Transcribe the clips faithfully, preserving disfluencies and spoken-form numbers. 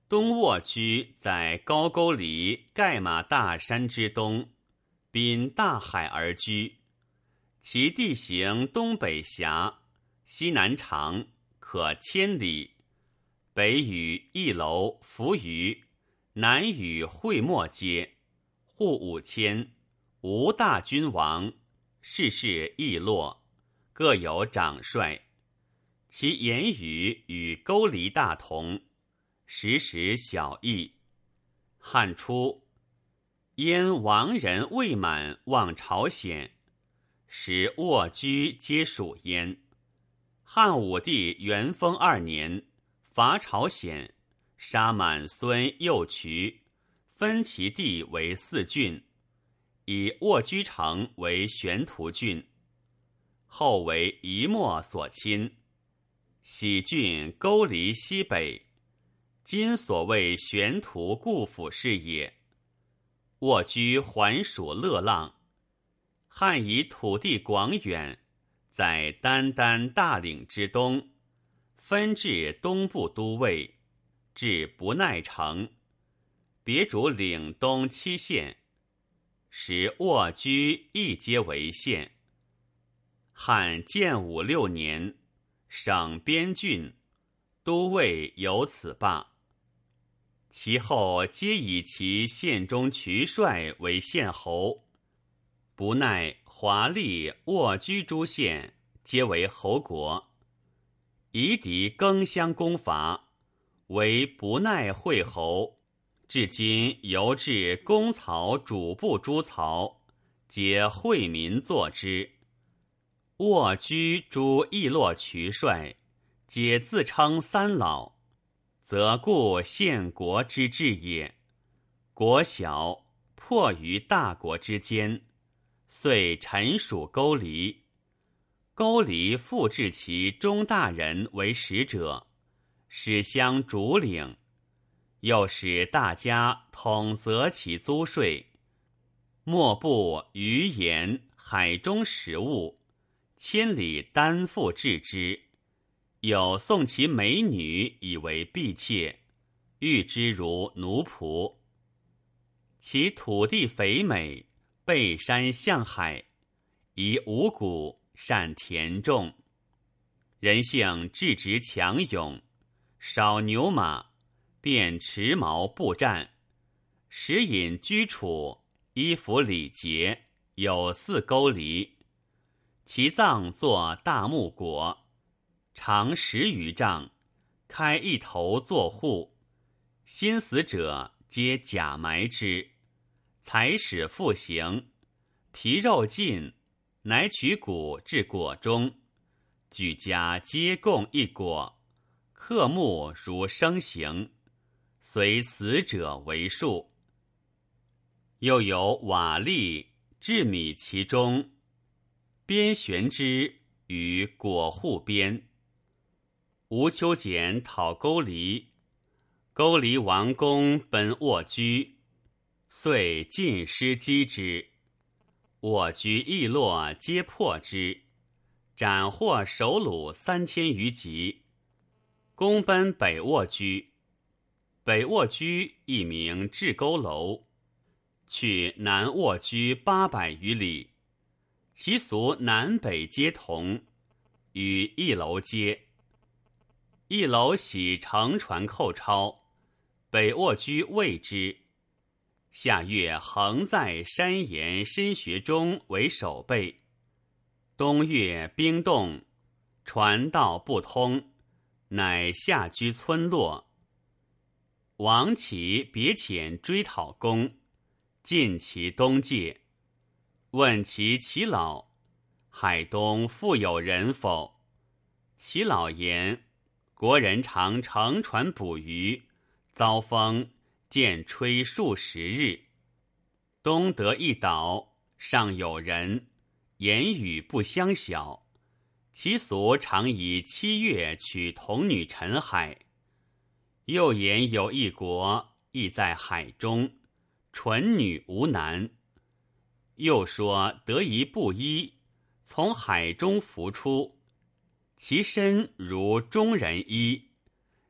东沃居在高句丽盖玛大山之东，滨大海而居。其地形东北狭，西南长，可千里。北与翼楼、扶余，南与会墨接，户五千，无大君王，世事易落，各有长帅。其言语与勾离大同，时时小异。汉初，燕王人未满望朝鲜，使沃居皆属焉。汉武帝元丰二年，伐朝鲜，杀满孙右渠，分其地为四郡，以沃居城为玄图郡，后为夷墨所侵。喜郡勾离西北，今所谓玄图故府是也。沃居还属乐浪。汉以土地广远，在丹丹大岭之东，分至东部都尉，至不奈城，别主岭东七县，使沃居一皆为县。汉建武六年，省边郡，都尉由此罢。其后皆以其县中渠帅为县侯，不奈、华丽、沃居诸县皆为侯国。夷狄更相攻伐，为不奈会侯，至今犹至公曹主簿诸曹，皆惠民作之。沃居诸邑落渠帅，皆自称三老，则故县国之治也。国小，迫于大国之间，遂臣属勾离。勾离复置其中大人为使者，使相主领，又使大家统责其租税，莫不鱼盐海中食物，千里担负置之。有送其美女以为婢妾，遇之如奴仆。其土地肥美，背山向海，宜五谷，善田种。人性质直强勇，少牛马，便持矛步战。食饮居处，衣服礼节，有似勾离。其葬作大木椁，长十余丈，开一头作户。新死者皆假埋之，才使复行。皮肉尽，乃取骨至椁中，举家皆共一椁，刻木如生形，随死者为数。又有瓦砾置米其中，边悬之于椁户边。吴秋俭讨勾离，勾离王公奔沃居，遂尽师击之。沃居邑落皆破之，斩获首虏三千余级，攻奔北沃居。北沃居一名雉沟楼，去南沃居八百余里，其俗南北皆同，与一楼接。一楼喜乘船寇超，北沃居畏之。下月横在山岩深穴中为守备。冬月冰冻，船道不通，乃下居村落。王启别遣追讨公，尽其东界，问其其老，海东复有人否？其老言，国人常乘船捕鱼，遭风，渐吹数十日。东得一岛，上有人，言语不相晓。其俗常以七月娶童女沉海。又言有一国，亦在海中，纯女无男。又说得一布衣，从海中浮出，其身如中人衣，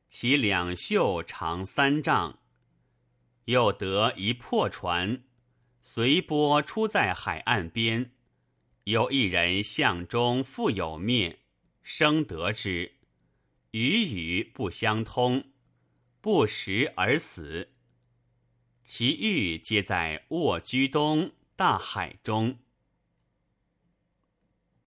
其两袖长三丈。又得一破船，随波出在海岸边。有一人相中复有面，生得之，语语不相通，不食而死。其玉皆在卧居东大海中。